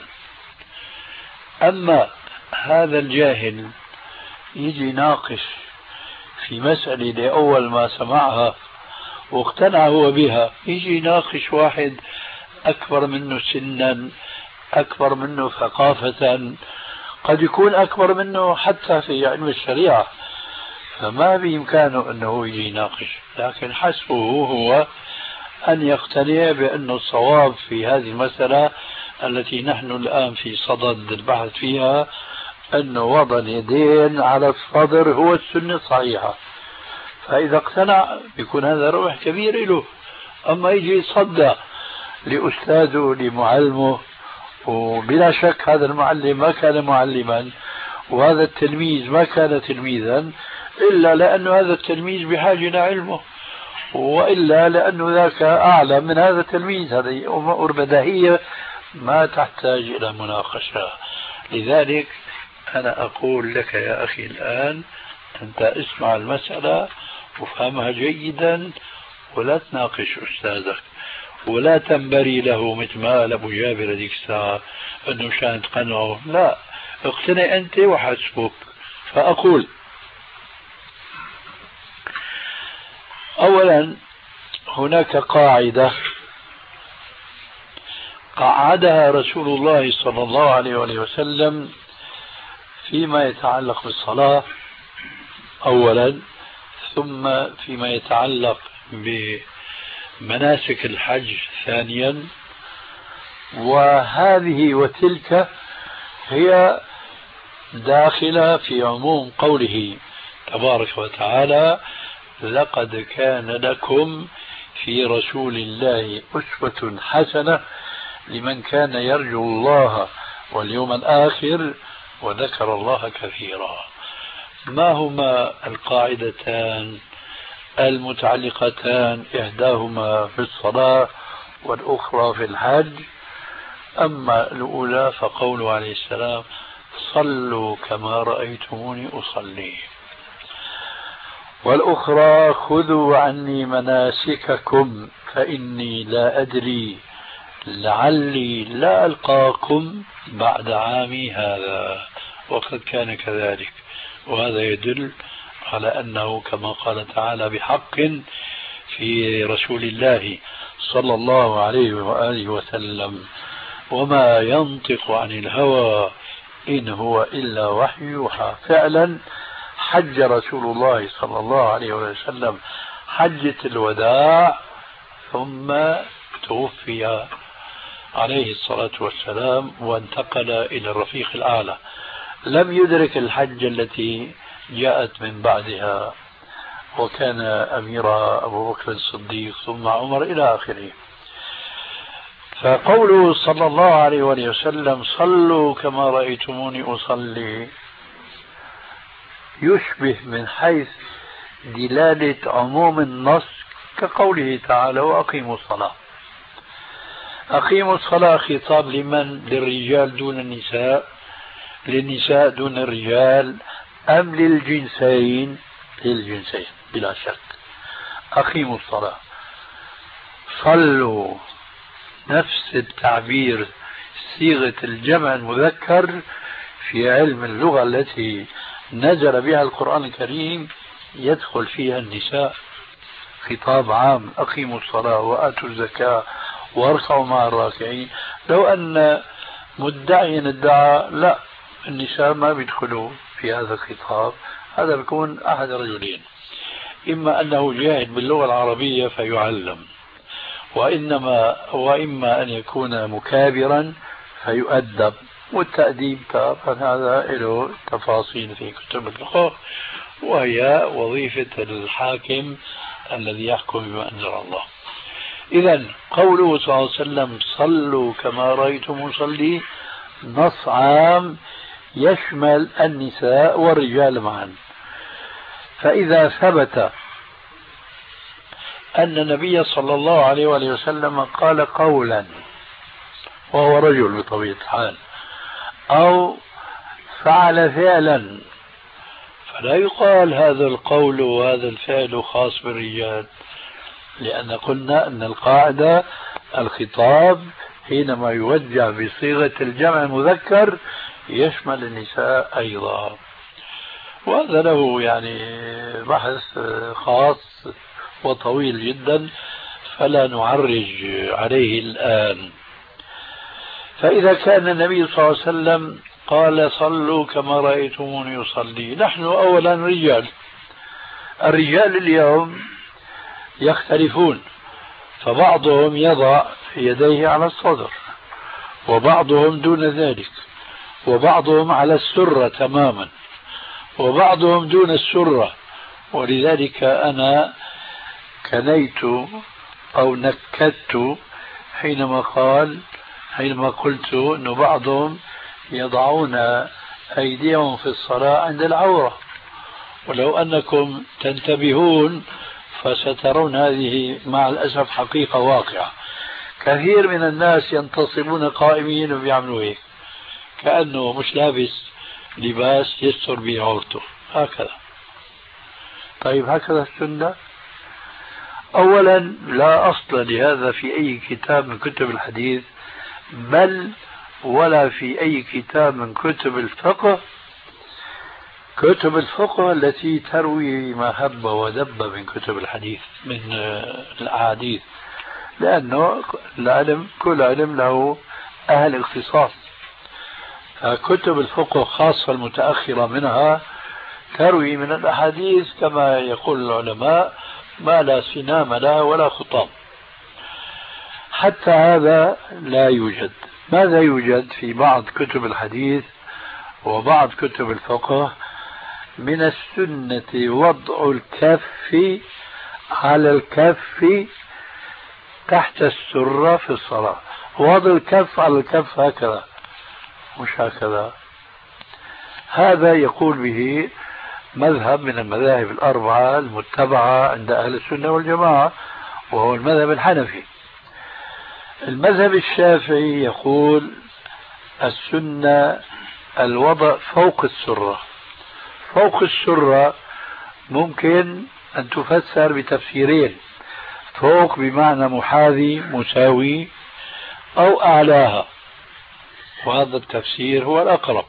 أما هذا الجاهل يجي ناقش في مسألة لأول ما سمعها واقتنع هو بها، يجي ناقش واحد أكبر منه سنا، أكبر منه ثقافة، قد يكون أكبر منه حتى في علم الشريعة، فما بإمكانه أنه يجي يناقش. لكن حسبه هو أن يقتنع بأن الصواب في هذه المسألة التي نحن الآن في صدد البحث فيها، أن وضع اليدين على الصدر هو السنة الصحيحة. فإذا اقتنع بيكون هذا ربح كبير له. أما يجي يصدى لأستاذه لمعلمه، وبلا شك هذا المعلم ما كان معلما وهذا التلميذ ما كان تلميذا، إلا لأن هذا التلميذ بحاجة إلى علمه، وإلا لأنه ذاك أعلى من هذا التلميذ. هذه أمور بديهية ما تحتاج إلى مناقشة. لذلك أنا أقول لك يا أخي الآن، أنت اسمع المسألة وفهمها جيدا، ولا تناقش أستاذك ولا تنبري له مثل ما قال أبو جابر هذيك الساعة أنه مشان تقنعه. لا، اقتنع أنت وحسبك. فأقول أولا هناك قاعدة قعدها رسول الله صلى الله عليه وسلم فيما يتعلق بالصلاة أولا، ثم فيما يتعلق بمناسك الحج ثانيا، وهذه وتلك هي داخلة في عموم قوله تبارك وتعالى: لقد كان لكم في رسول الله أسوة حسنة لمن كان يرجو الله واليوم الآخر وذكر الله كثيرا. ما هما القاعدتان المتعلقتان إحداهما في الصلاة والأخرى في الحج. أما الأولى فقوله عليه السلام: صلوا كما رأيتموني أصلي. والأخرى: خذوا عني مناسككم فإني لا أدري لعلي لا ألقاكم بعد عامي هذا. وقد كان كذلك، وهذا يدل على أنه كما قال تعالى بحق في رسول الله صلى الله عليه وآله وسلم: وما ينطق عن الهوى إن هو إلا وحي يوحى. فعلا حج رسول الله صلى الله عليه وسلم حجة الوداع ثم توفي عليه الصلاة والسلام وانتقل إلى الرفيق الأعلى، لم يدرك الحجة التي جاءت من بعدها، وكان أمير أبو بكر الصديق ثم عمر إلى آخره. فقوله صلى الله عليه وسلم: صلوا كما رأيتموني أصلي، يشبه من حيث دلالة عموم النص كقوله تعالى: وأقيموا الصلاة. أقيموا الصلاة خطاب لمن؟ للرجال دون النساء، للنساء دون الرجال، أم للجنسين؟ للجنسين بلا شك. أقيموا الصلاة. صلوا نفس التعبير، صيغة الجمع المذكر في علم اللغة التي نزل بها القرآن الكريم يدخل فيها النساء، خطاب عام: أقيموا الصلاة وآتوا الزكاة واركعوا مع الراكعين. لو أن مدعيا ادعى لا النساء ما بيدخلوا في هذا الخطاب، هذا بيكون أحد رجلين: إما أنه جاهل باللغة العربية فيعلم، وإما أن يكون مكابرا فيؤدب. والتأديب هذا له تفاصيل في كتب الفقه، وهي وظيفة الحاكم الذي يحكم بما أنزل الله. إذا قوله صلى الله عليه وسلم: صلوا كما رأيتم أصلي، نص عام يشمل النساء والرجال معا. فإذا ثبت أن النبي صلى الله عليه وسلم قال قولا وهو رجل بطبيعة الحال، أو فعل فعلا، فلا يقال هذا القول وهذا الفعل خاص بالرجال، لأن قلنا أن القاعدة الخطاب حينما يوجه بصيغة الجمع المذكر يشمل النساء أيضا. وهذا له يعني بحث خاص وطويل جدا فلا نعرج عليه الآن. فإذا كان النبي صلى الله عليه وسلم قال: صلوا كما رأيتموني يصلي، نحن أولا رجال، الرجال اليوم يختلفون، فبعضهم يضع يديه على الصدر، وبعضهم دون ذلك، وبعضهم على السرة تماما، وبعضهم دون السرة. ولذلك أنا كنيت أو نكدت حينما قلت أن بعضهم يضعون أيديهم في الصلاة عند العورة، ولو أنكم تنتبهون فسترون هذه مع الأسف حقيقة واقعة. كثير من الناس ينتصبون قائمين وبيعملوا هيك كأنه مش لابس لباس يستر به عورته هكذا. طيب هكذا السنة؟ أولا لا أصل لهذا في أي كتاب من كتب الحديث، بل ولا في أي كتاب من كتب الفقه. كتب الفقه التي تروي ما هب ودب من كتب الحديث من الأحاديث، لأنه العلم كل علم له أهل اختصاص. كتب الفقه خاصة المتأخرة منها تروي من الأحاديث كما يقول العلماء ما لا سنام له ولا خطام. حتى هذا لا يوجد. ماذا يوجد في بعض كتب الحديث وبعض كتب الفقه؟ من السنة وضع الكف على الكف تحت السرة في الصلاة. وضع الكف على الكف هكذا مش هكذا. هذا يقول به مذهب من المذاهب الأربعة المتبعة عند أهل السنة والجماعة، وهو المذهب الحنفي. المذهب الشافعي يقول السنة الوضع فوق السرة. فوق السرة ممكن أن تفسر بتفسيرين: فوق بمعنى محاذي مساوي، أو أعلاها، وهذا التفسير هو الأقرب.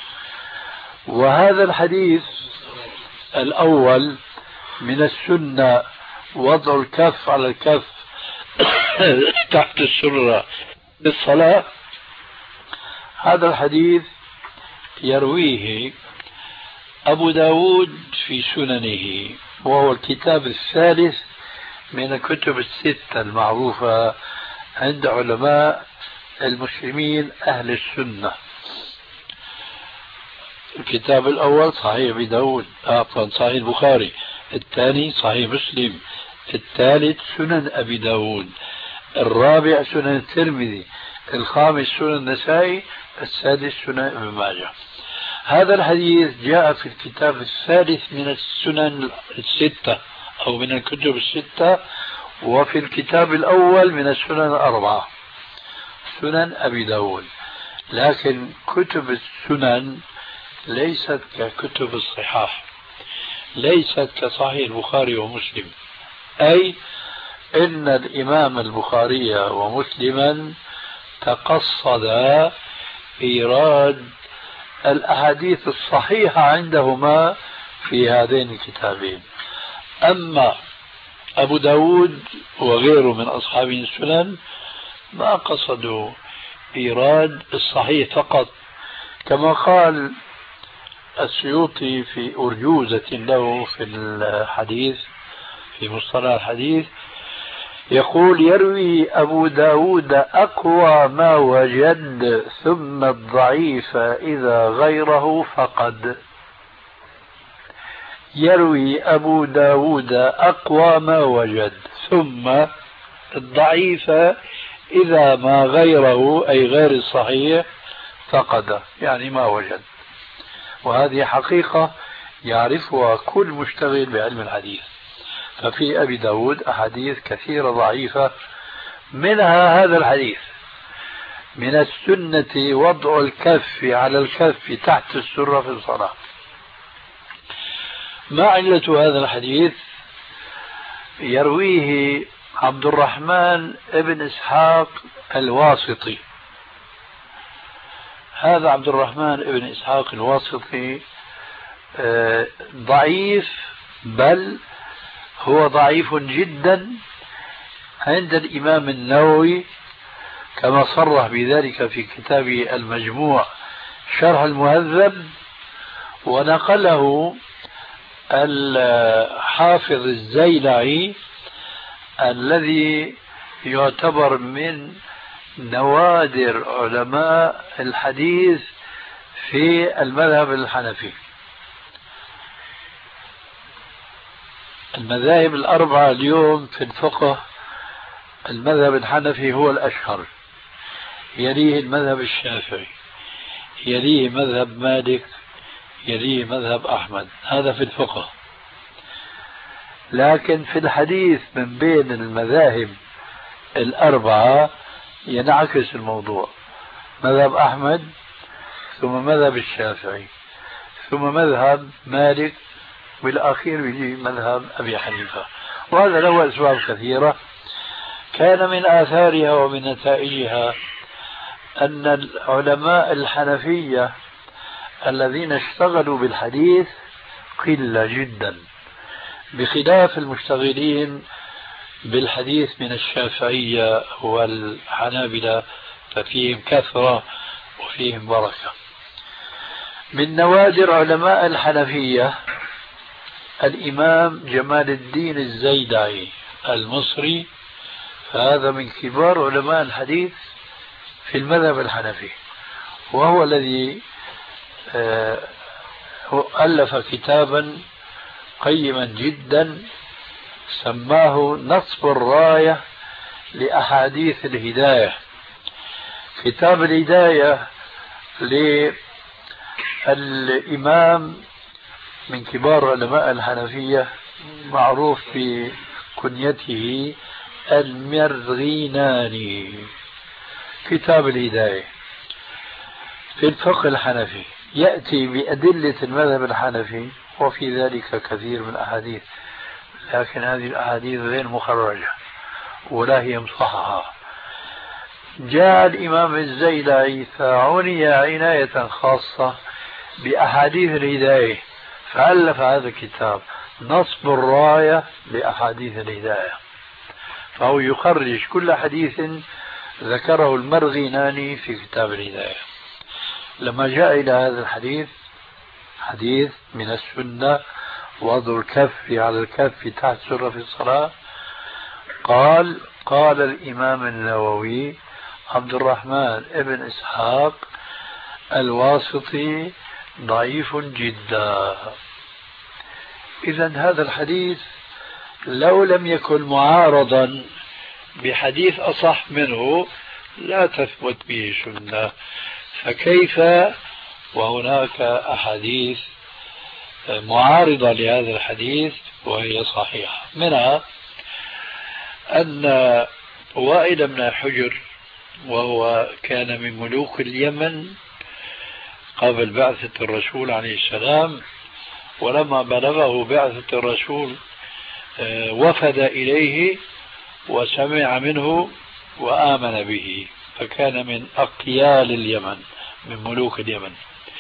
وهذا الحديث الأول من السنة وضع الكف على الكف تحت السرة للصلاة، هذا الحديث يرويه أبو داود في سننه، وهو الكتاب الثالث من الكتب الستة المعروفة عند علماء المسلمين أهل السنة. الكتاب الأول صحيح أبي داود، صحيح البخاري، الثاني صحيح مسلم، الثالث سنن أبي داود، الرابع سنن الترمذي، الخامس سنن النسائي، السادس سنن ابن ماجه. هذا الحديث جاء في الكتاب الثالث من السنن الستة أو من الكتب الستة، وفي الكتاب الأول من السنن الأربعة سنن أبي داود. لكن كتب السنن ليست ككتب الصحاح، ليست كصحيح البخاري ومسلم، أي إن الإمام البخاري ومسلما تقصد إيراد الأحاديث الصحيحة عندهما في هذين الكتابين. أما أبو داود وغيره من أصحاب السنن ما قصدوا إيراد الصحيح فقط، كما قال السيوطي في أرجوزة له في الحديث في مصطلح الحديث، يقول: يروي أبو داود أقوى ما وجد ثم الضعيف إذا غيره فقد. يروي أبو داود أقوى ما وجد ثم الضعيف إذا ما غيره أي غير الصحيح فقد، يعني ما وجد. وهذه حقيقة يعرفها كل مشتغل بعلم الحديث. ففي أبي داود أحاديث كثيرة ضعيفة، منها هذا الحديث: من السنة وضع الكف على الكف تحت السرة في الصلاة. ما علة هذا الحديث؟ يرويه عبد الرحمن ابن إسحاق الواسطي. هذا عبد الرحمن ابن إسحاق الواسطي ضعيف، بل هو ضعيف جدا عند الإمام النووي، كما صرح بذلك في كتابه المجموع شرح المهذب، ونقله الحافظ الزيلعي الذي يعتبر من نوادر علماء الحديث في المذهب الحنفي. المذاهب الأربعة اليوم في الفقه المذهب الحنفي هو الأشهر، يليه المذهب الشافعي، يليه مذهب مالك، يليه مذهب أحمد. هذا في الفقه. لكن في الحديث من بين المذاهب الأربعة ينعكس الموضوع: مذهب أحمد، ثم مذهب الشافعي، ثم مذهب مالك، والأخير يجي مذهب أبي حنيفة. وهذا له أسباب كثيرة. كان من آثارها ومن نتائجها أن العلماء الحنفية الذين اشتغلوا بالحديث قلة جدا، بخلاف المشتغلين بالحديث من الشافعية والحنابلة، ففيهم كثرة وفيهم بركة. من نوادر علماء الحنفية الإمام جمال الدين الزيدعي المصري، فهذا من كبار علماء الحديث في المذهب الحنفي، وهو الذي ألف كتابا قيما جدا سماه نصب الراية لأحاديث الهداية. كتاب الهداية للإمام من كبار علماء الحنفية، معروف بكنيته المرغيناني. كتاب الهداية في الفقه الحنفي يأتي بأدلة المذهب الحنفي، وفي ذلك كثير من الأحاديث، لكن هذه الأحاديث غير مخرجة ولا هي مصححة. جاء الإمام الزيلعي فعني عناية خاصة بأحاديث الهداية، فألف هذا الكتاب نصب الراية لأحاديث الهداية، فهو يخرج كل حديث ذكره المرغيناني في كتاب الهداية. لما جاء إلى هذا الحديث، حديث من السنة وضع الكف على الكف تحت سرة في الصلاة، قال الإمام النووي عبد الرحمن ابن إسحاق الواسطي ضعيف جدا. إذن هذا الحديث لو لم يكن معارضا بحديث أصح منه لا تثبت به سنة، فكيف وهناك أحاديث معارضة لهذا الحديث وهي صحيحة؟ منها أن وائل بن حجر، وهو كان من ملوك اليمن قبل بعثة الرسول عليه السلام، ولما بلغه بعثة الرسول وفد إليه وسمع منه وآمن به، فكان من أقيال اليمن، من ملوك اليمن.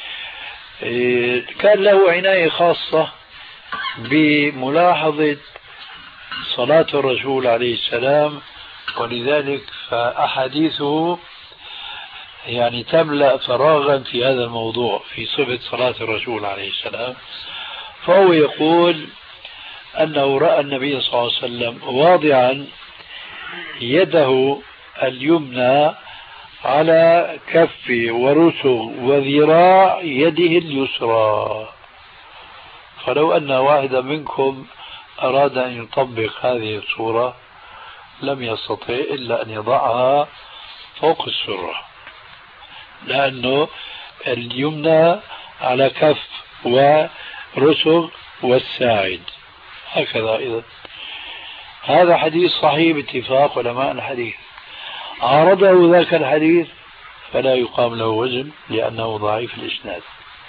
كان له عناية خاصة بملاحظة صلاة الرسول عليه السلام، ولذلك فأحاديثه يعني تملأ فراغا في هذا الموضوع في صفة صلاة الرسول عليه السلام. فهو يقول أنه رأى النبي صلى الله عليه وسلم واضعا يده اليمنى على كف ورسغ وذراع يده اليسرى، فلو أن واحدا منكم أراد أن يطبق هذه الصورة لم يستطع إلا أن يضعها فوق السرة، لأنه اليمنى على كف ورسغ والساعد هكذا. إذا هذا حديث صحيح باتفاق علماء الحديث، عارضه ذاك الحديث فلا يقام له وزن لأنه ضعيف الإسناد.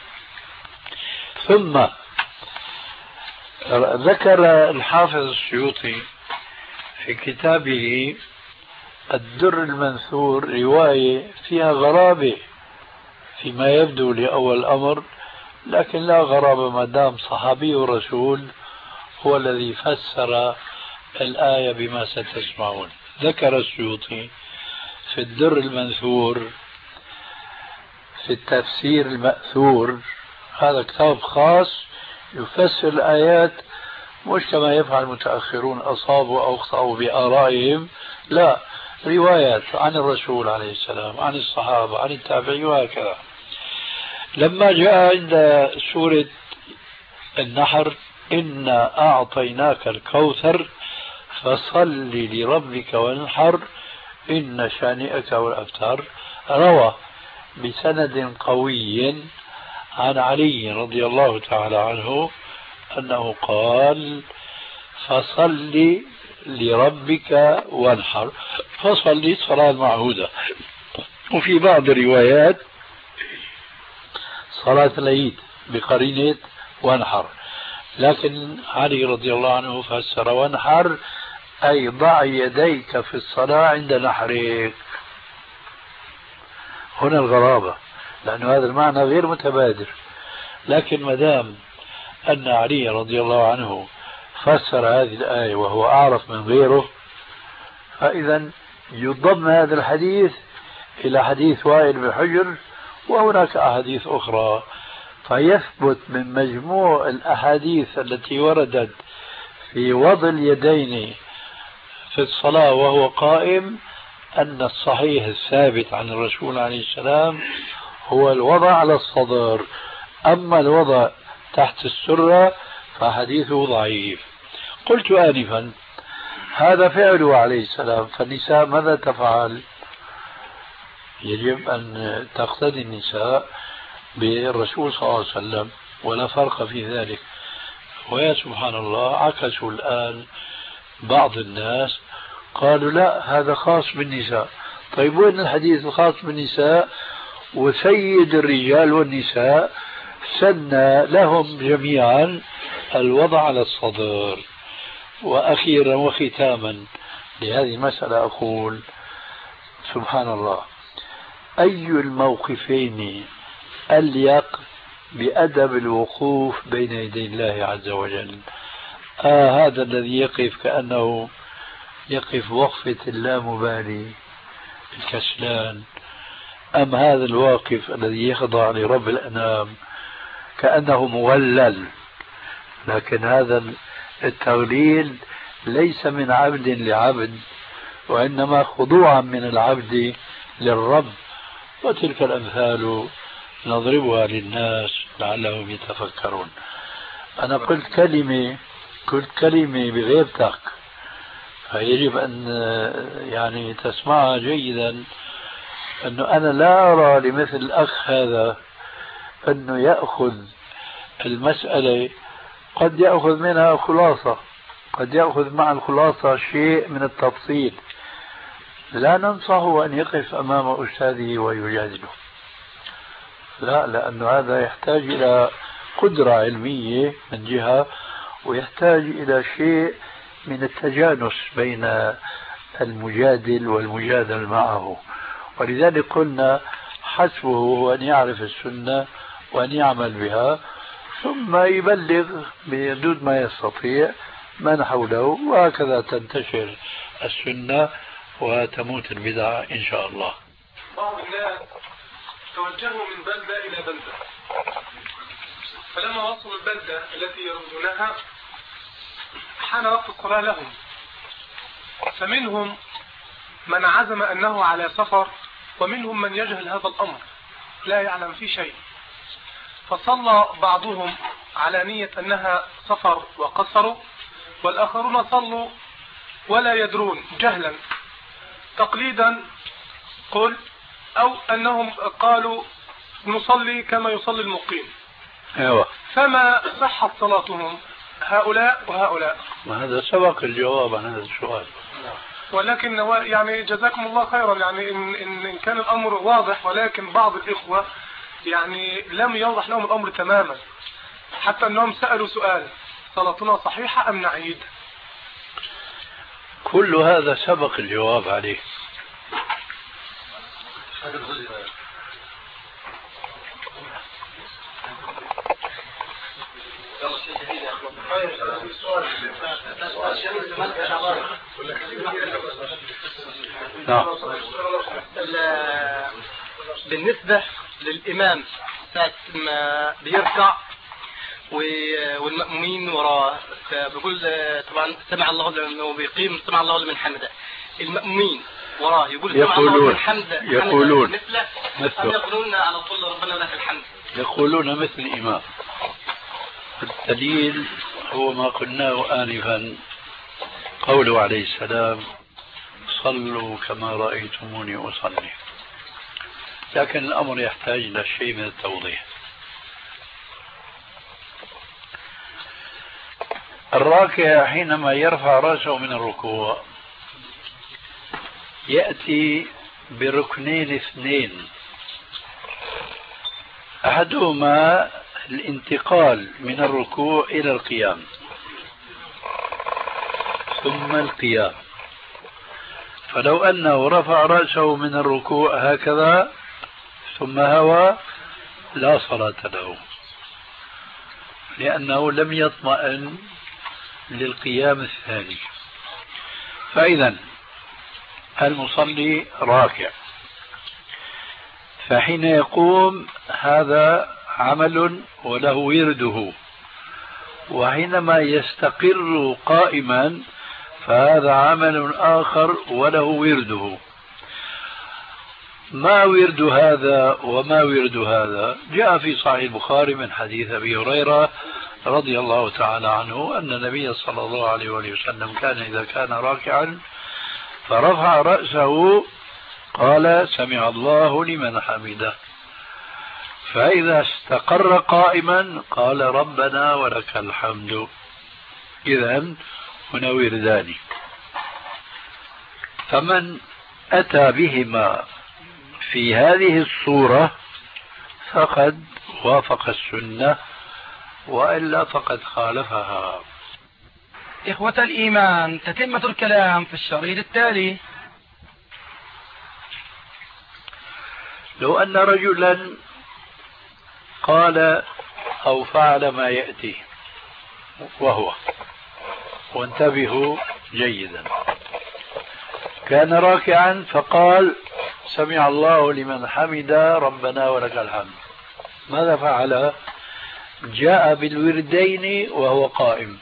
ثم ذكر الحافظ السيوطي في كتابه الدر المنثور رواية فيها غرابة فيما يبدو لأول الأمر، لكن لا غرابة ما دام صحابي الرسول هو الذي فسر الآية بما ستسمعون. ذكر السيوطي في الدر المنثور في التفسير المأثور، هذا كتاب خاص يفسر الآيات مش كما يفعل المتأخرون أصابوا أو أخطأوا بآرائهم، لا، روايات عن الرسول عليه السلام، عن الصحابة، عن التابعين وهكذا. لما جاء عند سورة النحر إنا أعطيناك الكوثر فصل لربك وانحر إن شانئك والأبتر، روى بسند قوي عن علي رضي الله تعالى عنه أنه قال فصل لربك وانحر، فصل الصلاة المعهودة. وفي بعض الروايات صلاة العيد بقرينة وانحر، لكن علي رضي الله عنه فسر وانحر أي ضع يديك في الصلاة عند نحرك. هنا الغرابة، لأن هذا المعنى غير متبادر، لكن مدام أن علي رضي الله عنه فسر هذه الآية وهو أعرف من غيره، فإذا يضم هذا الحديث إلى حديث وائل بن حجر وهناك أحاديث أخرى، فيثبت من مجموع الأحاديث التي وردت في وضع اليدين في الصلاة وهو قائم أن الصحيح الثابت عن الرسول عليه السلام هو الوضع على الصدر، أما الوضع تحت السرة فحديثه ضعيف. قلت آنفا هذا فعله عليه السلام، فالنساء ماذا تفعل؟ يجب أن تقتدي النساء بالرسول صلى الله عليه وسلم، ولا فرق في ذلك. ويا سبحان الله عكسوا الآن بعض الناس قالوا لا هذا خاص بالنساء. طيب وين الحديث الخاص بالنساء وسيد الرجال والنساء سن لهم جميعا الوضع على الصدر؟ وأخيرا وختاما لهذه المسألة أقول سبحان الله أي الموقفين أليق بأدب الوقوف بين يدي الله عز وجل؟ هذا الذي يقف كأنه يقف وقفة اللامبالي الكسلان، أم هذا الواقف الذي يخضع لرب الأنام كأنه مغلل؟ لكن هذا التغليل ليس من عبد لعبد، وإنما خضوعا من العبد للرب. وتلك الأمثال نضربها للناس لعلهم يتفكرون. أنا قلت كلمة بغيبتك، فيجب أن يعني تسمعها جيدا، أنه أنا لا أرى لمثل الأخ هذا أنه يأخذ المسألة، قد يأخذ منها خلاصة، قد يأخذ مع الخلاصة شيء من التفصيل. لا ننصحه أن يقف أمام أستاذه ويجادله، لا، لأنه هذا يحتاج إلى قدرة علمية من جهة، ويحتاج إلى شيء من التجانس بين المجادل والمجادل معه. ولذلك قلنا حسبه أن يعرف السنة وأن يعمل بها، ثم يبلغ بحدود ما يستطيع من حوله، وهكذا تنتشر السنة وتموت البدعة إن شاء الله. بعض الناس توجهوا من بلدة إلى بلدة، فلما وصلوا البلدة التي يريدونها حان وقت الصلاة لهم، فمنهم من عزم أنه على سفر، ومنهم من يجهل هذا الأمر لا يعلم فيه شيء، فصلى بعضهم على نية أنها سفر وقصروا، والآخرون صلوا ولا يدرون جهلا تقليدا قل، أو أنهم قالوا نصلي كما يصلي المقيم. أيوة. فما صحت صلاتهم هؤلاء وهؤلاء؟ وهذا سبق الجواب عن هذا السؤال. ولكن يعني جزاكم الله خيرا، يعني إن كان الأمر واضح، ولكن بعض الإخوة يعني لم يوضح لهم الأمر تماما، حتى أنهم سألوا سؤال: صلاتنا صحيحة أم نعيد؟ كل هذا سبق الجواب عليه. بالنسبة للإمام ساعة ما بيركع والمأمومين وراه بيقول طبعا سمع الله لمن بيقيم، سمع الله لمن حمده، المأمومين وراه يقول سمع الله لمن حمده، يقولون مثله أم يقولون على طول ربنا لك الحمد؟ يقولون مثل الإمام. الدليل هو ما قلناه آنفا، قوله عليه السلام: صلوا كما رأيتموني أصلي. لكن الأمر يحتاج إلى شيء من التوضيح. الراكع حينما يرفع رأسه من الركوع يأتي بركنين اثنين، أحدهما الانتقال من الركوع إلى القيام، ثم القيام. فلو أنه رفع رأسه من الركوع هكذا ثم هوى لا صلاة له، لأنه لم يطمئن للقيام الثاني. فإذا المصلي راكع، فحين يقوم هذا عمل وله ورده، وحينما يستقر قائما فهذا عمل آخر وله ورده. ما ورد هذا وما ورد هذا؟ جاء في صحيح البخاري من حديث أبي هريرة رضي الله تعالى عنه أن النبي صلى الله عليه وسلم كان إذا كان راكعا فرفع رأسه قال: سمع الله لمن حمده. فإذا استقر قائما قال ربنا ولك الحمد. إذن هنا وردان، فمن أتى بهما في هذه الصورة فقد وافق السنة، وإلا فقد خالفها. إخوة الإيمان، تتمة الكلام في الشريط التالي. لو أن رجلا قال أو فعل ما يأتي وانتبهوا جيدا، كان راكعا فقال سمع الله لمن حمد ربنا ولك الحمد، ماذا فعل؟ جاء بالوردين وهو قائم.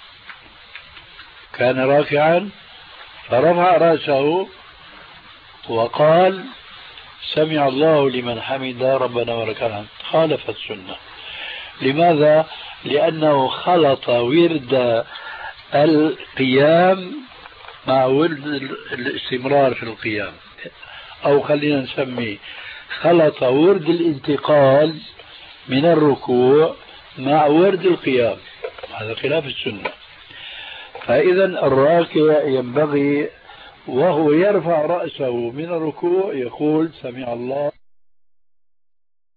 كان راكعا فرفع رأسه وقال سمع الله لمن حمد ربنا ولك الحمد، خالف السنة. لماذا؟ لأنه خلط ورد القيام مع ورد الاستمرار في القيام، أو خلينا نسميه خلط ورد الانتقال من الركوع مع ورد القيام، هذا خلاف السنة. فإذا الراكع ينبغي وهو يرفع رأسه من الركوع يقول سمع الله